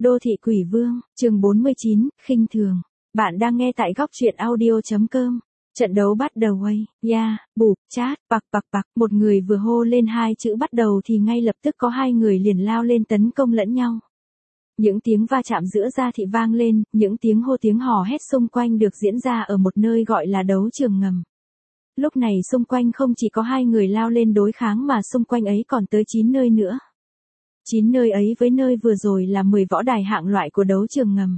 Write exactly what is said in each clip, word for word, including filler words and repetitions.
Đô thị quỷ vương, chương bốn mươi chín, khinh thường. Bạn đang nghe tại góc truyện audio.com. Trận đấu bắt đầu ây, ya, bụp, chát, bạc bạc bạc. Một người vừa hô lên hai chữ bắt đầu thì ngay lập tức có hai người liền lao lên tấn công lẫn nhau. Những tiếng va chạm giữa da thị vang lên, những tiếng hô tiếng hò hét xung quanh được diễn ra ở một nơi gọi là đấu trường ngầm. Lúc này xung quanh không chỉ có hai người lao lên đối kháng mà xung quanh ấy còn tới chín nơi nữa. chín nơi ấy với nơi vừa rồi là mười võ đài hạng loại của đấu trường ngầm.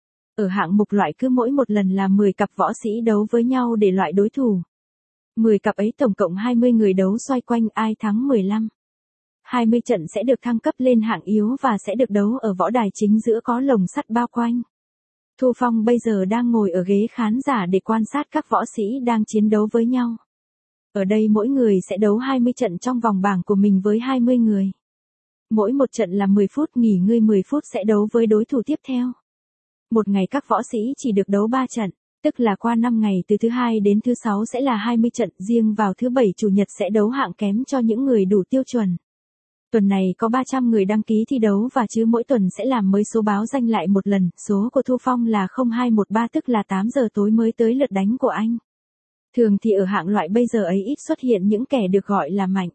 Ở hạng mục loại cứ mỗi một lần là mười cặp võ sĩ đấu với nhau để loại đối thủ. mười cặp ấy tổng cộng hai mươi người đấu xoay quanh, ai thắng mười lăm. hai mươi trận sẽ được thăng cấp lên hạng yếu và sẽ được đấu ở võ đài chính giữa có lồng sắt bao quanh. Thu Phong bây giờ đang ngồi ở ghế khán giả để quan sát các võ sĩ đang chiến đấu với nhau. Ở đây mỗi người sẽ đấu hai mươi trận trong vòng bảng của mình với hai mươi người. Mỗi một trận là mười phút, nghỉ ngơi mười phút sẽ đấu với đối thủ tiếp theo. Một ngày các võ sĩ chỉ được đấu ba trận, tức là qua năm ngày từ thứ hai đến thứ sáu sẽ là hai mươi trận, riêng vào thứ bảy chủ nhật sẽ đấu hạng kém cho những người đủ tiêu chuẩn. Tuần này có ba trăm người đăng ký thi đấu và chứ mỗi tuần sẽ làm mới số báo danh lại một lần, số của Thu Phong là không hai một ba tức là tám giờ tối mới tới lượt đánh của anh. Thường thì ở hạng loại bây giờ ấy ít xuất hiện những kẻ được gọi là mạnh.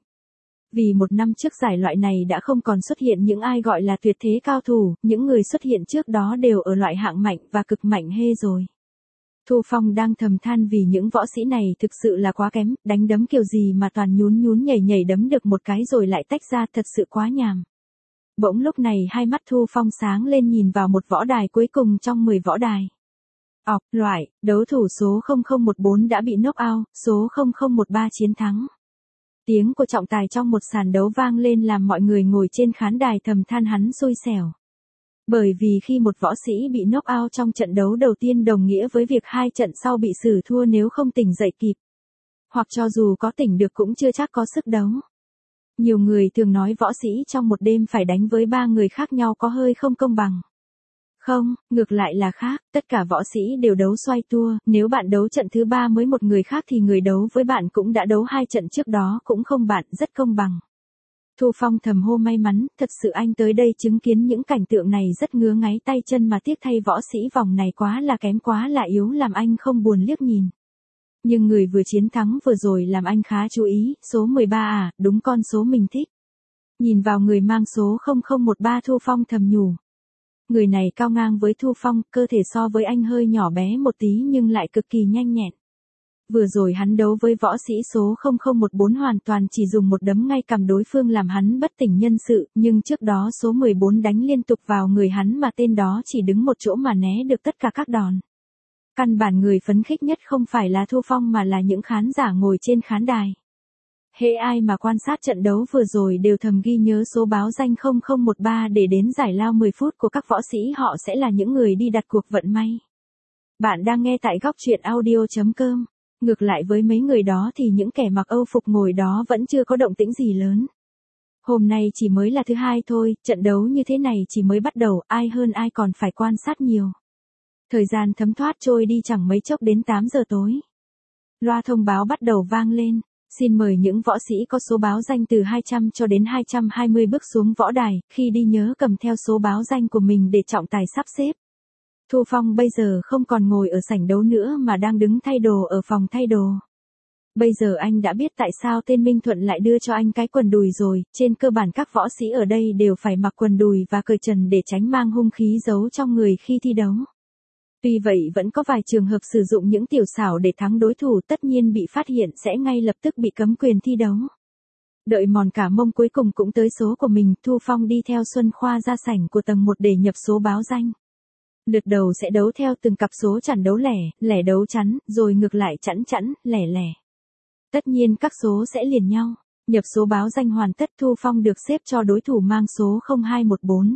Vì một năm trước giải loại này đã không còn xuất hiện những ai gọi là tuyệt thế cao thủ, những người xuất hiện trước đó đều ở loại hạng mạnh và cực mạnh hê rồi. Thu Phong đang thầm than vì những võ sĩ này thực sự là quá kém, đánh đấm kiểu gì mà toàn nhún nhún nhảy nhảy đấm được một cái rồi lại tách ra, thật sự quá nhàm. Bỗng lúc này hai mắt Thu Phong sáng lên nhìn vào một võ đài cuối cùng trong mười võ đài. Ọc, loại, đấu thủ số không không một bốn đã bị knock out, số không không một ba chiến thắng. Tiếng của trọng tài trong một sàn đấu vang lên làm mọi người ngồi trên khán đài thầm than hắn xui xẻo. Bởi vì khi một võ sĩ bị knock out trong trận đấu đầu tiên đồng nghĩa với việc hai trận sau bị xử thua nếu không tỉnh dậy kịp. Hoặc cho dù có tỉnh được cũng chưa chắc có sức đấu. Nhiều người thường nói võ sĩ trong một đêm phải đánh với ba người khác nhau có hơi không công bằng. Không, ngược lại là khác, tất cả võ sĩ đều đấu xoay tua, nếu bạn đấu trận thứ ba với một người khác thì người đấu với bạn cũng đã đấu hai trận trước đó cũng không, bạn rất công bằng. Thu Phong thầm hô may mắn, thật sự anh tới đây chứng kiến những cảnh tượng này rất ngứa ngáy tay chân mà tiếc thay võ sĩ vòng này quá là kém, quá là yếu làm anh không buồn liếc nhìn. Nhưng người vừa chiến thắng vừa rồi làm anh khá chú ý, số mười ba à, đúng con số mình thích. Nhìn vào người mang số không không một ba Thu Phong thầm nhủ. Người này cao ngang với Thu Phong, cơ thể so với anh hơi nhỏ bé một tí nhưng lại cực kỳ nhanh nhẹn. Vừa rồi hắn đấu với võ sĩ số không không một bốn hoàn toàn chỉ dùng một đấm ngay cầm đối phương làm hắn bất tỉnh nhân sự, nhưng trước đó số mười bốn đánh liên tục vào người hắn mà tên đó chỉ đứng một chỗ mà né được tất cả các đòn. Căn bản người phấn khích nhất không phải là Thu Phong mà là những khán giả ngồi trên khán đài. Hễ ai mà quan sát trận đấu vừa rồi đều thầm ghi nhớ số báo danh không không một ba để đến giải lao mười phút của các võ sĩ, họ sẽ là những người đi đặt cuộc vận may. Bạn đang nghe tại góc truyện audio.com. Ngược lại với mấy người đó thì những kẻ mặc Âu phục ngồi đó vẫn chưa có động tĩnh gì lớn. Hôm nay chỉ mới là thứ hai thôi, trận đấu như thế này chỉ mới bắt đầu, ai hơn ai còn phải quan sát nhiều. Thời gian thấm thoát trôi đi chẳng mấy chốc đến tám giờ tối. Loa thông báo bắt đầu vang lên. Xin mời những võ sĩ có số báo danh từ hai trăm cho đến hai trăm hai mươi bước xuống võ đài, khi đi nhớ cầm theo số báo danh của mình để trọng tài sắp xếp. Thu Phong bây giờ không còn ngồi ở sảnh đấu nữa mà đang đứng thay đồ ở phòng thay đồ. Bây giờ anh đã biết tại sao tên Minh Thuận lại đưa cho anh cái quần đùi rồi, trên cơ bản các võ sĩ ở đây đều phải mặc quần đùi và cởi trần để tránh mang hung khí giấu trong người khi thi đấu. Tuy vậy vẫn có vài trường hợp sử dụng những tiểu xảo để thắng đối thủ, tất nhiên bị phát hiện sẽ ngay lập tức bị cấm quyền thi đấu. Đợi mòn cả mông cuối cùng cũng tới số của mình, Thu Phong đi theo Xuân Khoa ra sảnh của tầng một để nhập số báo danh. Lượt đầu sẽ đấu theo từng cặp số chẵn đấu lẻ, lẻ đấu chẵn, rồi ngược lại chẵn chẵn, lẻ lẻ. Tất nhiên các số sẽ liền nhau. Nhập số báo danh hoàn tất, Thu Phong được xếp cho đối thủ mang số không hai một bốn.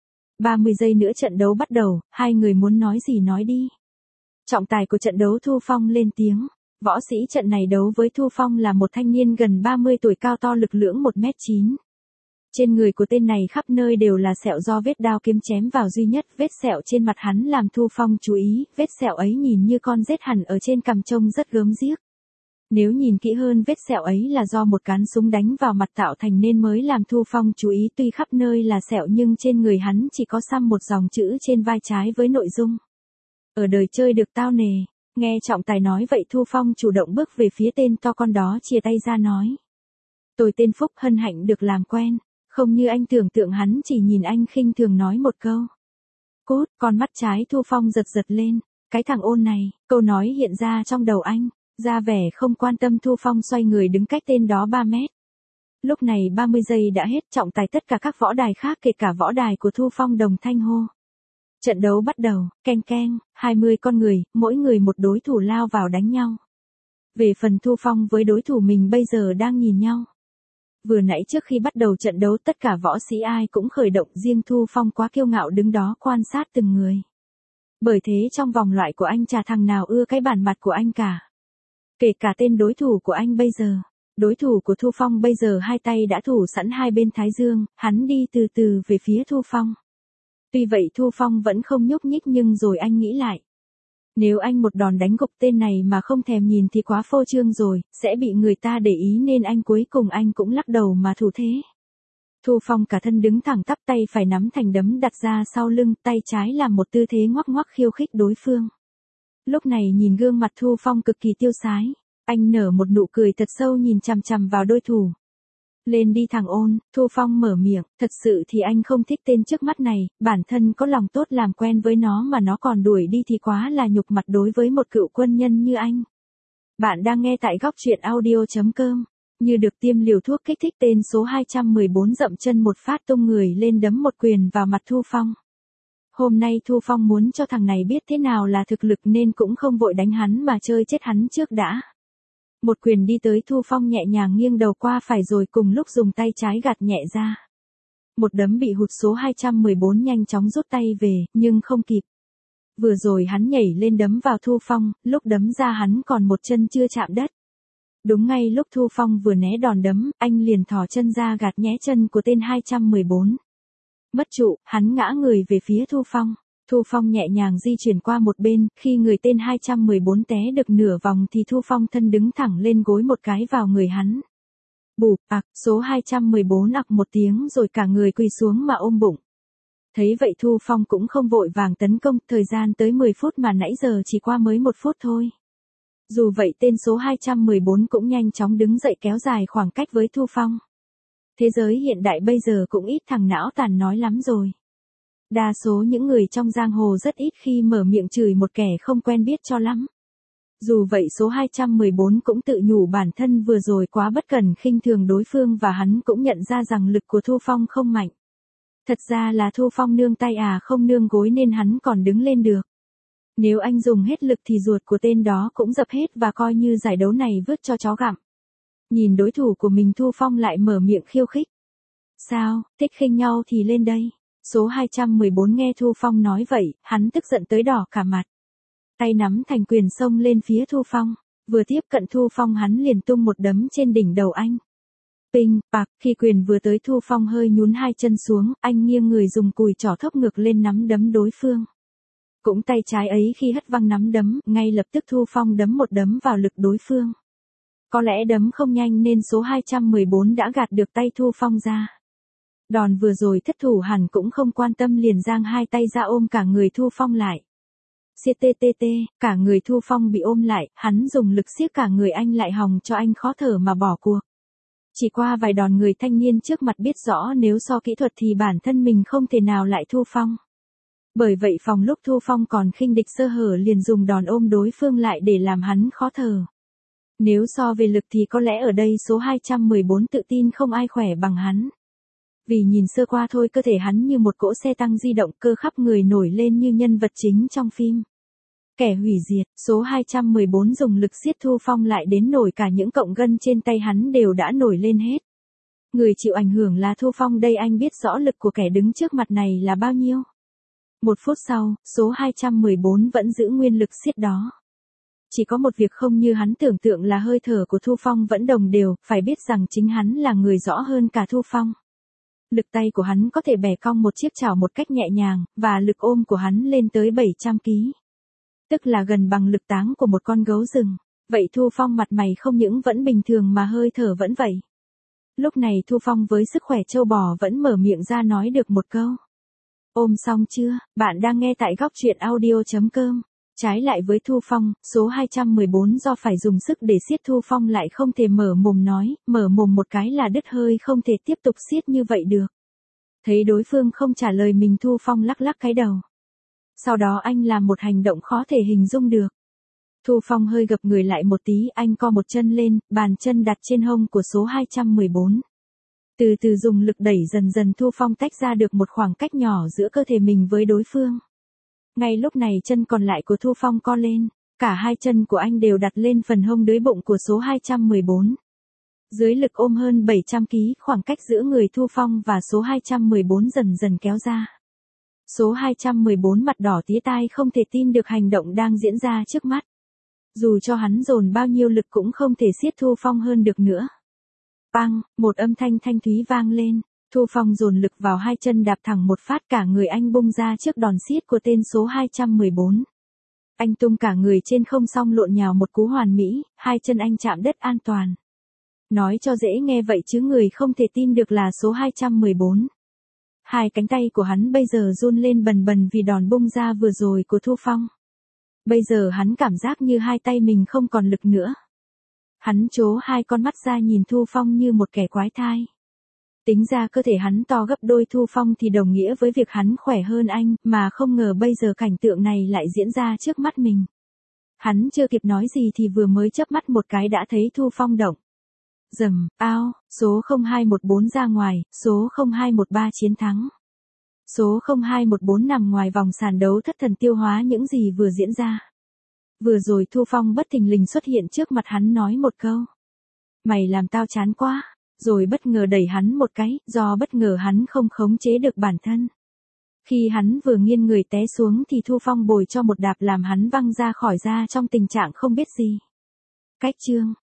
ba mươi giây nữa trận đấu bắt đầu, hai người muốn nói gì nói đi. Trọng tài của trận đấu Thu Phong lên tiếng. Võ sĩ trận này đấu với Thu Phong là một thanh niên gần ba mươi tuổi, cao to lực lưỡng một mét chín. Trên người của tên này khắp nơi đều là sẹo do vết đao kiếm chém vào, duy nhất vết sẹo trên mặt hắn làm Thu Phong chú ý, vết sẹo ấy nhìn như con rết hẳn ở trên cằm trông rất gớm ghiếc. Nếu nhìn kỹ hơn vết sẹo ấy là do một cán súng đánh vào mặt tạo thành nên mới làm Thu Phong chú ý, tuy khắp nơi là sẹo nhưng trên người hắn chỉ có xăm một dòng chữ trên vai trái với nội dung: ở đời chơi được tao nề. Nghe trọng tài nói vậy Thu Phong chủ động bước về phía tên to con đó, chìa tay ra nói: tôi tên Phúc, hân hạnh được làm quen. Không như anh tưởng tượng, hắn chỉ nhìn anh khinh thường nói một câu: cút. Con mắt trái Thu Phong giật giật lên. Cái thằng ôn này. Câu nói hiện ra trong đầu anh. Ra vẻ không quan tâm, Thu Phong xoay người đứng cách tên đó ba mét. Lúc này ba mươi giây đã hết, trọng tài tất cả các võ đài khác kể cả võ đài của Thu Phong đồng thanh hô. Trận đấu bắt đầu, keng keng, hai mươi con người, mỗi người một đối thủ lao vào đánh nhau. Về phần Thu Phong với đối thủ mình bây giờ đang nhìn nhau. Vừa nãy trước khi bắt đầu trận đấu tất cả võ sĩ ai cũng khởi động, riêng Thu Phong quá kiêu ngạo đứng đó quan sát từng người. Bởi thế trong vòng loại của anh chả thằng nào ưa cái bản mặt của anh cả. Kể cả tên đối thủ của anh bây giờ. Đối thủ của Thu Phong bây giờ hai tay đã thủ sẵn hai bên thái dương, hắn đi từ từ về phía Thu Phong. Tuy vậy Thu Phong vẫn không nhúc nhích, nhưng rồi anh nghĩ lại. Nếu anh một đòn đánh gục tên này mà không thèm nhìn thì quá phô trương rồi, sẽ bị người ta để ý, nên anh cuối cùng anh cũng lắc đầu mà thủ thế. Thu Phong cả thân đứng thẳng tắp, tay phải nắm thành đấm đặt ra sau lưng, tay trái làm một tư thế ngoắc ngoắc khiêu khích đối phương. Lúc này nhìn gương mặt Thu Phong cực kỳ tiêu sái, anh nở một nụ cười thật sâu nhìn chằm chằm vào đối thủ. Lên đi thằng ôn, Thu Phong mở miệng, thật sự thì anh không thích tên trước mắt này, bản thân có lòng tốt làm quen với nó mà nó còn đuổi đi thì quá là nhục mặt đối với một cựu quân nhân như anh. Bạn đang nghe tại góc truyện audio chấm com. Như được tiêm liều thuốc kích thích, tên số hai trăm mười bốn dậm chân một phát tung người lên đấm một quyền vào mặt Thu Phong. Hôm nay Thu Phong muốn cho thằng này biết thế nào là thực lực nên cũng không vội đánh hắn mà chơi chết hắn trước đã. Một quyền đi tới, Thu Phong nhẹ nhàng nghiêng đầu qua phải rồi cùng lúc dùng tay trái gạt nhẹ ra. Một đấm bị hụt, số hai trăm mười bốn nhanh chóng rút tay về, nhưng không kịp. Vừa rồi hắn nhảy lên đấm vào Thu Phong, lúc đấm ra hắn còn một chân chưa chạm đất. Đúng ngay lúc Thu Phong vừa né đòn đấm, anh liền thò chân ra gạt nhé chân của tên hai trăm mười bốn. Mất trụ, hắn ngã người về phía Thu Phong. Thu Phong nhẹ nhàng di chuyển qua một bên, khi người tên hai trăm mười bốn té được nửa vòng thì Thu Phong thân đứng thẳng lên gối một cái vào người hắn. Bụp, ạc, số hai trăm mười bốn ặc một tiếng rồi cả người quỳ xuống mà ôm bụng. Thấy vậy Thu Phong cũng không vội vàng tấn công, thời gian tới mười phút mà nãy giờ chỉ qua mới một phút thôi. Dù vậy tên số hai trăm mười bốn cũng nhanh chóng đứng dậy kéo dài khoảng cách với Thu Phong. Thế giới hiện đại bây giờ cũng ít thằng não tàn nói lắm rồi. Đa số những người trong giang hồ rất ít khi mở miệng chửi một kẻ không quen biết cho lắm. Dù vậy số hai trăm mười bốn cũng tự nhủ bản thân vừa rồi quá bất cẩn khinh thường đối phương, và hắn cũng nhận ra rằng lực của Thu Phong không mạnh. Thật ra là Thu Phong nương tay à không nương gối nên hắn còn đứng lên được. Nếu anh dùng hết lực thì ruột của tên đó cũng dập hết và coi như giải đấu này vứt cho chó gặm. Nhìn đối thủ của mình Thu Phong lại mở miệng khiêu khích. Sao, thích khinh nhau thì lên đây. Số hai trăm mười bốn nghe Thu Phong nói vậy, hắn tức giận tới đỏ cả mặt. Tay nắm thành quyền xông lên phía Thu Phong. Vừa tiếp cận Thu Phong hắn liền tung một đấm trên đỉnh đầu anh. Pinh, bạc, khi quyền vừa tới Thu Phong hơi nhún hai chân xuống, anh nghiêng người dùng cùi trỏ thốc ngược lên nắm đấm đối phương. Cũng tay trái ấy khi hất văng nắm đấm, ngay lập tức Thu Phong đấm một đấm vào lực đối phương. Có lẽ đấm không nhanh nên số hai trăm mười bốn đã gạt được tay Thu Phong ra. Đòn vừa rồi thất thủ hẳn cũng không quan tâm, liền giang hai tay ra ôm cả người Thu Phong lại. Siết tê tê tê, cả người Thu Phong bị ôm lại, hắn dùng lực siết cả người anh lại hòng cho anh khó thở mà bỏ cuộc. Chỉ qua vài đòn người thanh niên trước mặt biết rõ nếu so kỹ thuật thì bản thân mình không thể nào lại Thu Phong. Bởi vậy phòng lúc Thu Phong còn khinh địch sơ hở liền dùng đòn ôm đối phương lại để làm hắn khó thở. Nếu so về lực thì có lẽ ở đây số hai trăm mười bốn tự tin không ai khỏe bằng hắn. Vì nhìn sơ qua thôi cơ thể hắn như một cỗ xe tăng di động, cơ khắp người nổi lên như nhân vật chính trong phim. Kẻ hủy diệt, số hai trăm mười bốn dùng lực siết Thu Phong lại đến nổi cả những cọng gân trên tay hắn đều đã nổi lên hết. Người chịu ảnh hưởng là Thu Phong đây, anh biết rõ lực của kẻ đứng trước mặt này là bao nhiêu. Một phút sau, số hai trăm mười bốn vẫn giữ nguyên lực siết đó. Chỉ có một việc không như hắn tưởng tượng là hơi thở của Thu Phong vẫn đồng đều, phải biết rằng chính hắn là người rõ hơn cả Thu Phong. Lực tay của hắn có thể bẻ cong một chiếc chảo một cách nhẹ nhàng, và lực ôm của hắn lên tới bảy trăm ki lô gam. Tức là gần bằng lực táng của một con gấu rừng. Vậy Thu Phong mặt mày không những vẫn bình thường mà hơi thở vẫn vậy. Lúc này Thu Phong với sức khỏe trâu bò vẫn mở miệng ra nói được một câu. Ôm xong chưa, bạn đang nghe tại góc truyện audio.com. Trái lại với Thu Phong, số hai trăm mười bốn do phải dùng sức để siết Thu Phong lại không thể mở mồm nói, mở mồm một cái là đứt hơi không thể tiếp tục siết như vậy được. Thấy đối phương không trả lời mình Thu Phong lắc lắc cái đầu. Sau đó anh làm một hành động khó thể hình dung được. Thu Phong hơi gập người lại một tí, anh co một chân lên, bàn chân đặt trên hông của số hai trăm mười bốn. Từ từ dùng lực đẩy dần dần Thu Phong tách ra được một khoảng cách nhỏ giữa cơ thể mình với đối phương. Ngay lúc này chân còn lại của Thu Phong co lên, cả hai chân của anh đều đặt lên phần hông đới bụng của số hai trăm mười bốn. Dưới lực ôm hơn bảy trăm ki lô gam, khoảng cách giữa người Thu Phong và số hai trăm mười bốn dần dần kéo ra. Số hai trăm mười bốn mặt đỏ tía tai không thể tin được hành động đang diễn ra trước mắt. Dù cho hắn dồn bao nhiêu lực cũng không thể siết Thu Phong hơn được nữa. Bang, một âm thanh thanh thúy vang lên, Thu Phong dồn lực vào hai chân đạp thẳng một phát cả người anh bung ra trước đòn siết của tên số hai trăm mười bốn. Anh tung cả người trên không xong lộn nhào một cú hoàn mỹ, hai chân anh chạm đất an toàn. Nói cho dễ nghe vậy chứ người không thể tin được là số hai trăm mười bốn. Hai cánh tay của hắn bây giờ run lên bần bần vì đòn bung ra vừa rồi của Thu Phong. Bây giờ hắn cảm giác như hai tay mình không còn lực nữa. Hắn trố hai con mắt ra nhìn Thu Phong như một kẻ quái thai. Tính ra cơ thể hắn to gấp đôi Thu Phong thì đồng nghĩa với việc hắn khỏe hơn anh, mà không ngờ bây giờ cảnh tượng này lại diễn ra trước mắt mình. Hắn chưa kịp nói gì thì vừa mới chớp mắt một cái đã thấy Thu Phong động. Rầm, ao, số không hai một bốn ra ngoài, số không hai một ba chiến thắng. Số không hai một bốn nằm ngoài vòng sàn đấu thất thần tiêu hóa những gì vừa diễn ra. Vừa rồi Thu Phong bất thình lình xuất hiện trước mặt hắn nói một câu. Mày làm tao chán quá, rồi bất ngờ đẩy hắn một cái, do bất ngờ hắn không khống chế được bản thân. Khi hắn vừa nghiêng người té xuống thì Thu Phong bồi cho một đạp làm hắn văng ra khỏi ra trong tình trạng không biết gì. Cách chương.